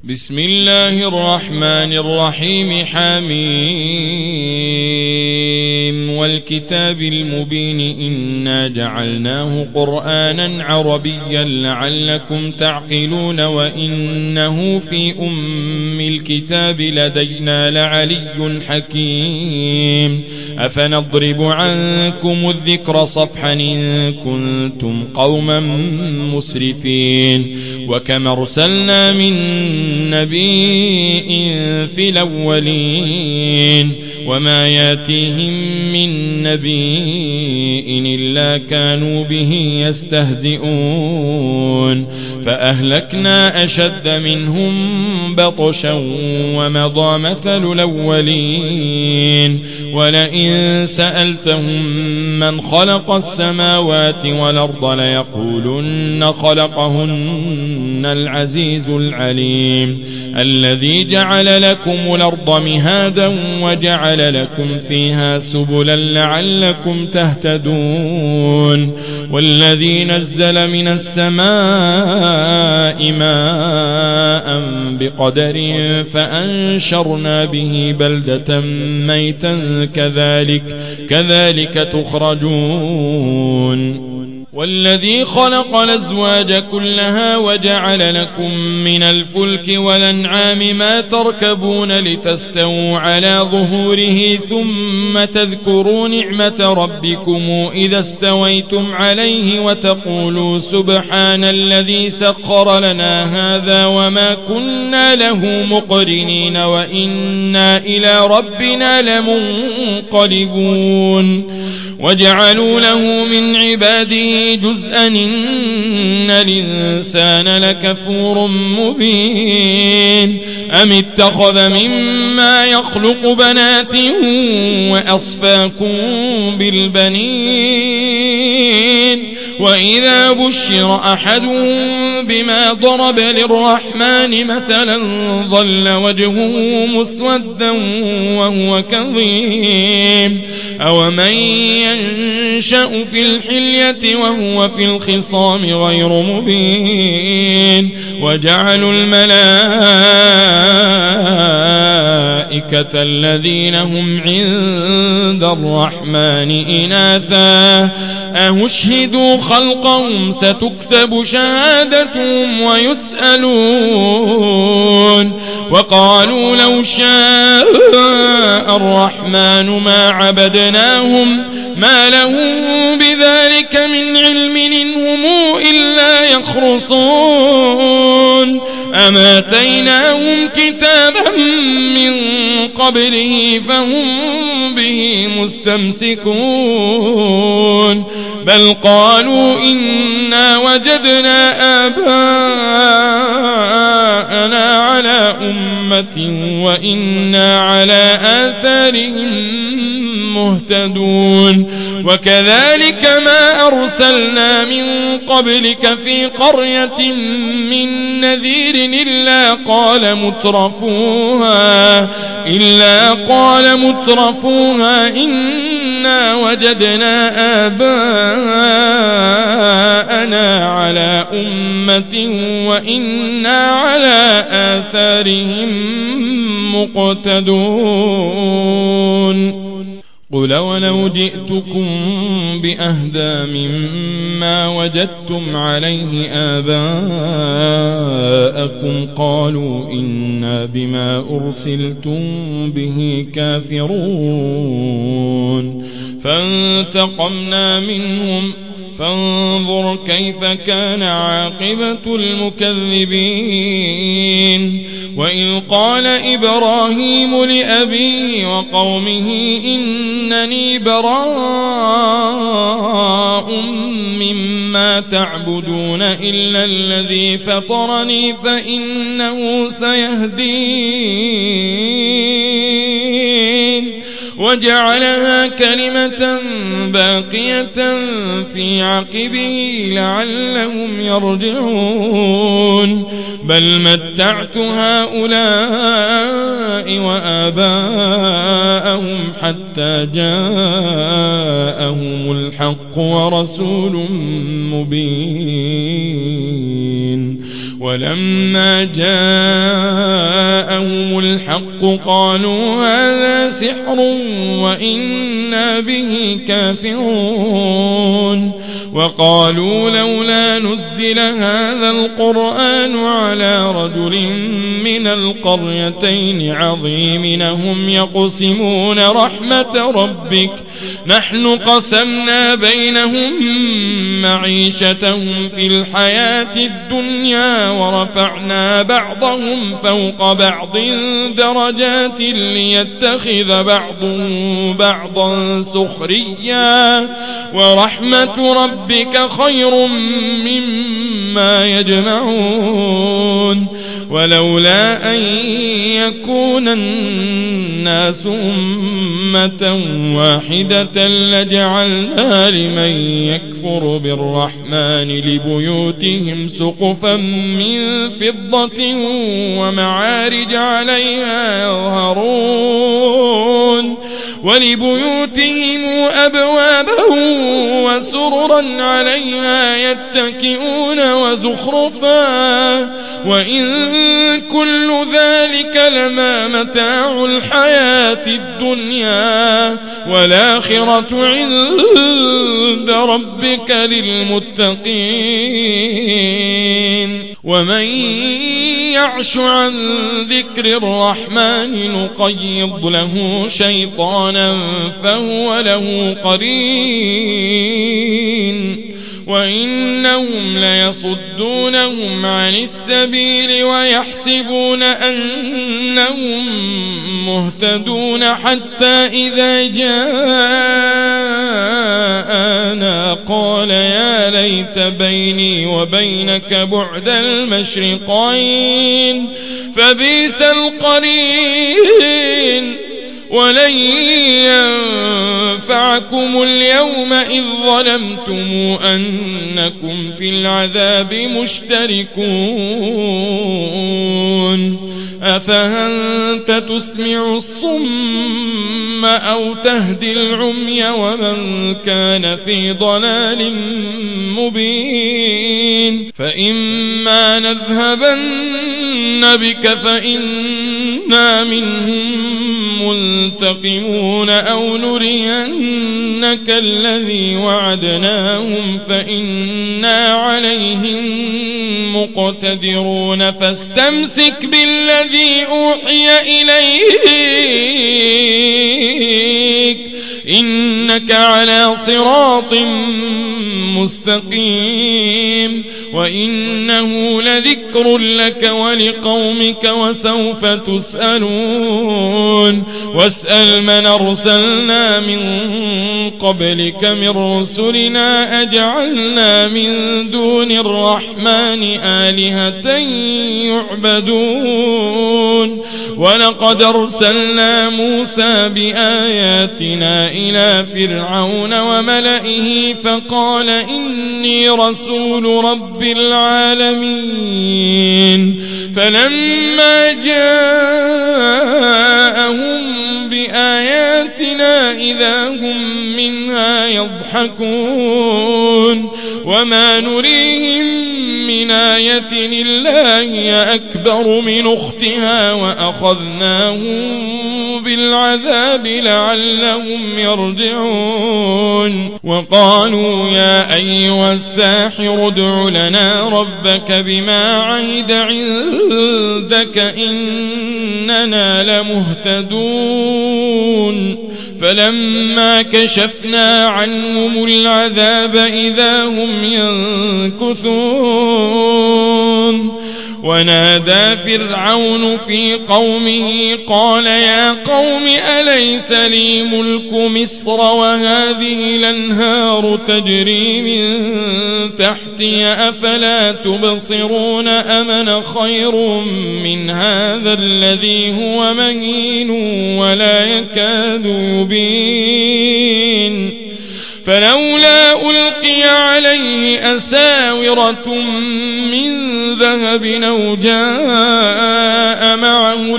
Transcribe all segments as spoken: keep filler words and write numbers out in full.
بسم الله الرحمن الرحيم. حميم والكتاب المبين إنا جعلناه قرآنا عربيا لعلكم تعقلون وإنه في أم الكتاب لدينا لعلي حكيم. أفنضرب عنكم الذكر صفحا إن كنتم قوما مسرفين. وكم أرسلنا من نبي في الأولين وما ياتيهم من نبي إلا كانوا به يستهزئون. فأهلكنا أشد منهم بطشا ومضى مثل الأولين. ولئن سألتهم من خلق السماوات والأرض ليقولن خلقهن العزيز العليم الذي جعل لكم الأرض مهادا وجعل لكم فيها سبلا لعلكم تهتدون. والذي نزل من السماء ماء بقدر فأنشرنا به بلدة ميتا كذلك كذلك تخرجون. والذي خلق الأزواج كلها وجعل لكم من الفلك والأنعام ما تركبون لتستووا على ظهوره ثم تذكروا نعمة ربكم إذا استويتم عليه وتقولوا سبحان الذي سخر لنا هذا وما كنا له مقرنين وإنا إلى ربنا لمنقلبون. وجعلوا له من عباده جزءا إن الإنسان لكفور مبين. أم اتخذ مما يخلق بنات وأصفاكم بالبنين. وإذا بشر أحدهم بما ضرب للرحمن مثلا ظل وجهه مسودا وهو كظيم. أومن ينشأ في الحلية وهو في الخصام غير مبين. وجعلوا الملائكة الذين هم عند الرحمن إناثا أهشهدوا خلقهم ستكتب شهادتهم ويسألون. وقالوا لو شاء الرحمن ما عبدناهم ما لهم بذلك من علم إنهم إلا يخرصون. أما آتيناهم كتابا من قبله فهم به مستمسكون. بل قالوا إنا وجدنا آباءنا على أمة وإنا على آثارهم مهتدون. وكذلك ما أرسلنا من قبلك في قرية من نذير إلا قال مترفوها إلا قال مترفوها إنا وجدنا آباءنا على أمة وإنا على آثارهم مقتدون. قل ولو جئتكم بأهدى مما وجدتم عليه آباءكم قالوا إنا بما أرسلتم به كافرون. فانتقمنا منهم فانظر كيف كان عاقبة المكذبين. وإذ قال إبراهيم لأبيه وقومه إنني براء مما تعبدون إلا الذي فطرني فإنه سيهدين. وجعلها كلمة باقية في عقبه لعلهم يرجعون. بل متعت هؤلاء وآباءهم حتى جاءهم الحق ورسول مبين. ولما جاءهم الحق قالوا هذا سحر وإنا به كافرون وقالوا لولا نزل هذا القرآن على رجل من القريتين عظيم هم يقسمون رحمة ربك نحن قسمنا بينهم معيشتهم في الحياة الدنيا ورفعنا بعضهم فوق بعض درجات ليتخذ بعضهم بعضا سخريا ورحمة ربك خير مما يجمعون ولولا أن يكون الناس أمة واحدة لجعلنا لمن يكفر بالرحمن لبيوتهم سقفا من فضة ومعارج عليها يظهرون ولبيوتهم أبوابا وسررا عليها يتكئون وزخرفا وإن كل ذلك لما متاع الحياة الدنيا والآخرة عند ربك للمتقين ومن يعش عن ذكر الرحمن نقيض له شيطانا فهو له قرين وإنهم ليصدونهم عن السبيل ويحسبون أنهم مهتدون حتى إذا جاءنا قال يا ليت بيني وبينك بعد المشرقين فبئس القرين ولن ينفعكم اليوم إذ ظلمتم أنكم في العذاب مشتركون أفأنت تسمع الصم أو تهدي العمي ومن كان في ضلال مبين فإما نذهبن بك فإنا منهم منتقمون أو نرينك الذي وعدناهم فإنا عليهم مقتدرون فاستمسك بالذي أوحي إليك إنك على صراط مستقيم وإنه لذكر لك ولقومك وسوف تسألون واسأل من أرسلنا من قبلك من رسلنا أجعلنا من دون الرحمن آلهة يعبدون ولقد أرسلنا موسى بآياتنا إلى فرعون وملئه فقال إني رسول رب العالمين فلما جاءهم بآياتنا إذا هم منها يضحكون وما نريهم من آية إلا هي أكبر من أختها وأخذناهم بالعذاب لعلهم يرجعون وقالوا يا أيها الساحر ادع لنا ربك بما عهد عندك إننا لمهتدون فلما كشفنا عنهم العذاب إذا هم ينكثون ونادى فرعون في قومه قال يا قوم أليس لي ملك مصر وهذه الأنهار تجري من تحتي أفلا تبصرون أمن خير من هذا الذي هو مهين ولا يكاد يبين فلولا ألقي عليه أساورة من ذهب أو جاء معه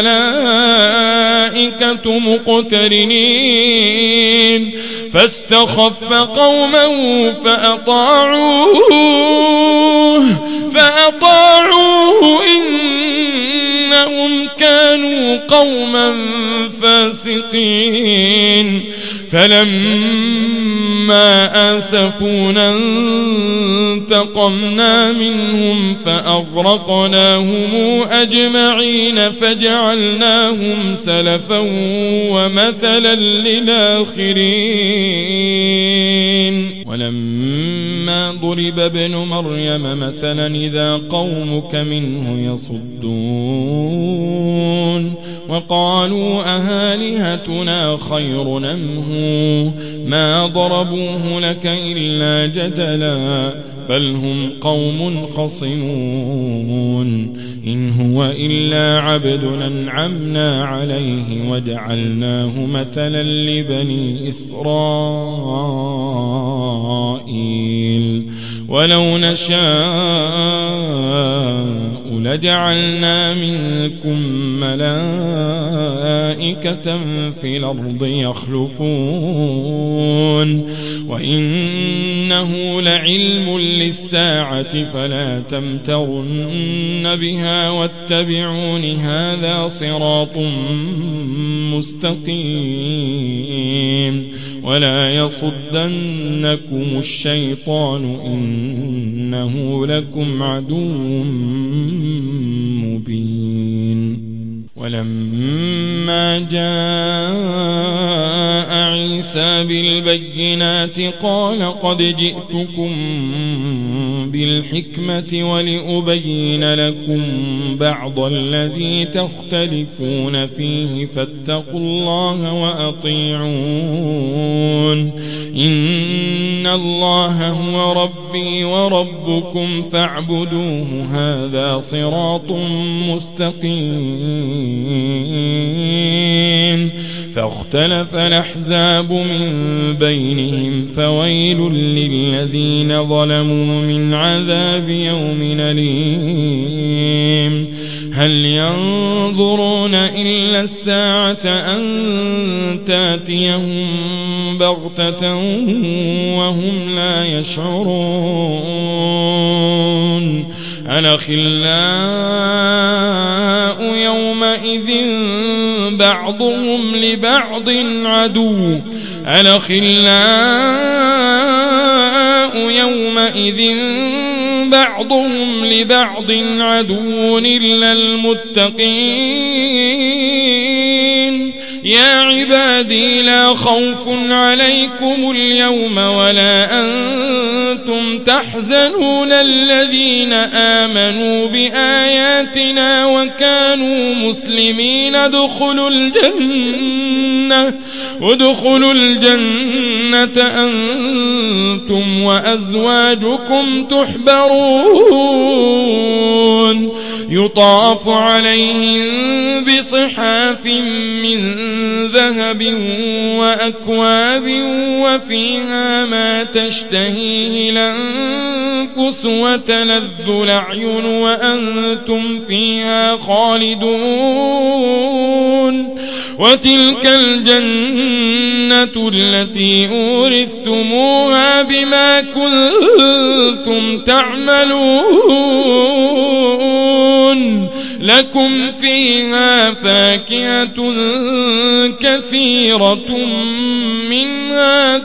الملائكة مقترنين فاستخف قومه فأطاعوه فأطاعوه إنهم كانوا قوما فاسقين فلما آسفونا انتقمنا منهم فأغرقناهم أجمعين فجعلناهم سلفا ومثلا للآخرين ولما ضرب ابن مريم مثلا إذا قومك منه يصدون وقالوا أهالهتنا خير نمه ما ضربوه لك إلا جدلا بل هم قوم خصمون إن هو إلا عبد أنعمنا عليه وجعلناه مثلا لبني إسرائيل ولو نشاء لجعلنا منكم ملائكة في الأرض يخلفون وإنه لعلم للساعة فلا تمترن بها واتبعون هذا صراط مستقيم ولا يصدنكم الشيطان إنه لكم عدو مبين ولما جاء عيسى بالبينات قال قد جئتكم بالحكمة ولأبين لكم بعض الذي تختلفون فيه فاتقوا الله وأطيعون إن الله هو ربي وربكم فاعبدوه هذا صراط مستقيم فاختلف الأحزاب من بينهم فويل للذين ظلموا من عذاب يوم أليم هل ينظرون إلا الساعة أن تأتيهم بغتة وهم لا يشعرون الأخلاء يومئذ بعضهم لبعض عدو الأخلاء يومئذ بعضهم لبعض عدو إلا المتقين يا عبادي لا خوف عليكم اليوم ولا أنتم تحزنون الذين آمنوا بآياتنا وكانوا مسلمين ادخلوا الجنة ادخلوا الجنة أنتم وأزواجكم تحبرون يطاف عليهم بصحاف من ذهب وأكواب وفيها ما تشتهيه الأنفس وتلذ الأعين وأنتم فيها خالدون وتلك الجنة التي أورثتموها بما كنتم تعملون لكم فيها فاكهة كثيرة منها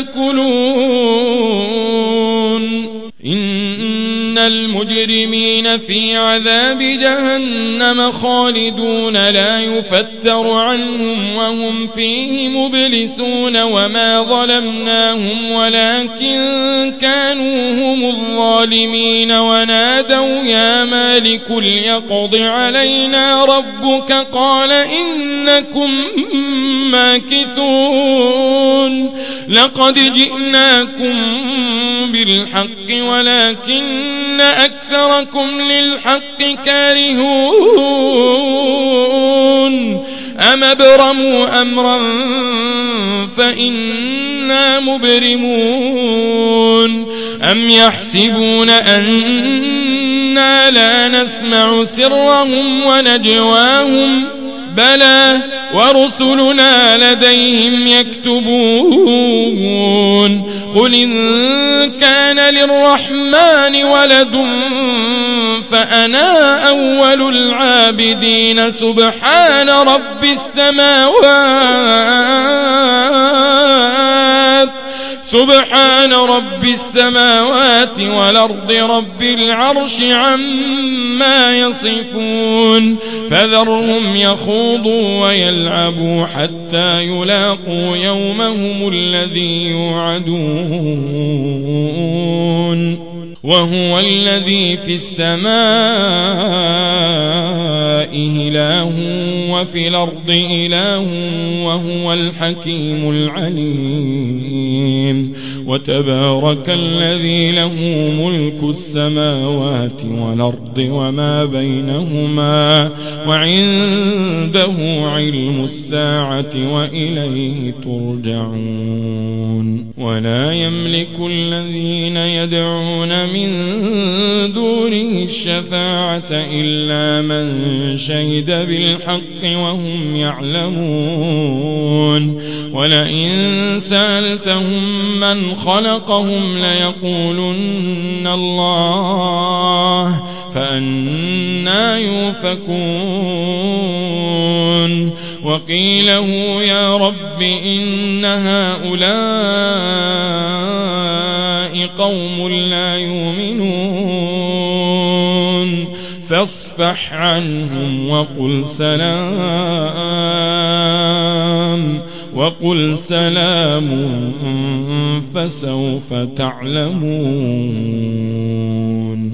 تأكلون إن المجرمين في عذاب جهنم خالدون لا يفتر عنهم وهم فيه مبلسون وما ظلمناهم ولكن كانوا هم الظالمين ونادوا يا مالك ليقض علينا ربك قال إنكم ماكثون لقد جئناكم بالحق ولكن أكثركم للحق كارهون أم ابرموا أمرا فإنا مبرمون أم يحسبون أننا لا نسمع سرهم ونجواهم بلى ورسلنا لديهم يكتبون قل إن كان للرحمن ولد فأنا أول العابدين سبحان رب السماوات سبحان رب السماوات والأرض رب العرش عما يصفون فذرهم يخوضوا ويلعبوا حتى يلاقوا يومهم الذي يوعدون وهو الذي في السماء إله وفي الأرض إله وهو الحكيم العليم وتبارك الذي له ملك السماوات والأرض وما بينهما وعنده علم الساعة وإليه ترجعون ولا يملك الذين يدعون من دونه الشفاعة إلا من شهد بالحق وهم يعلمون ولئن سألتهم من خلقهم ليقولن الله فأنى يؤفكون وقيله يا رب إن هؤلاء قوم لا يؤمنون فاصفح عنهم وقل سلام وقل سلام فسوف تعلمون.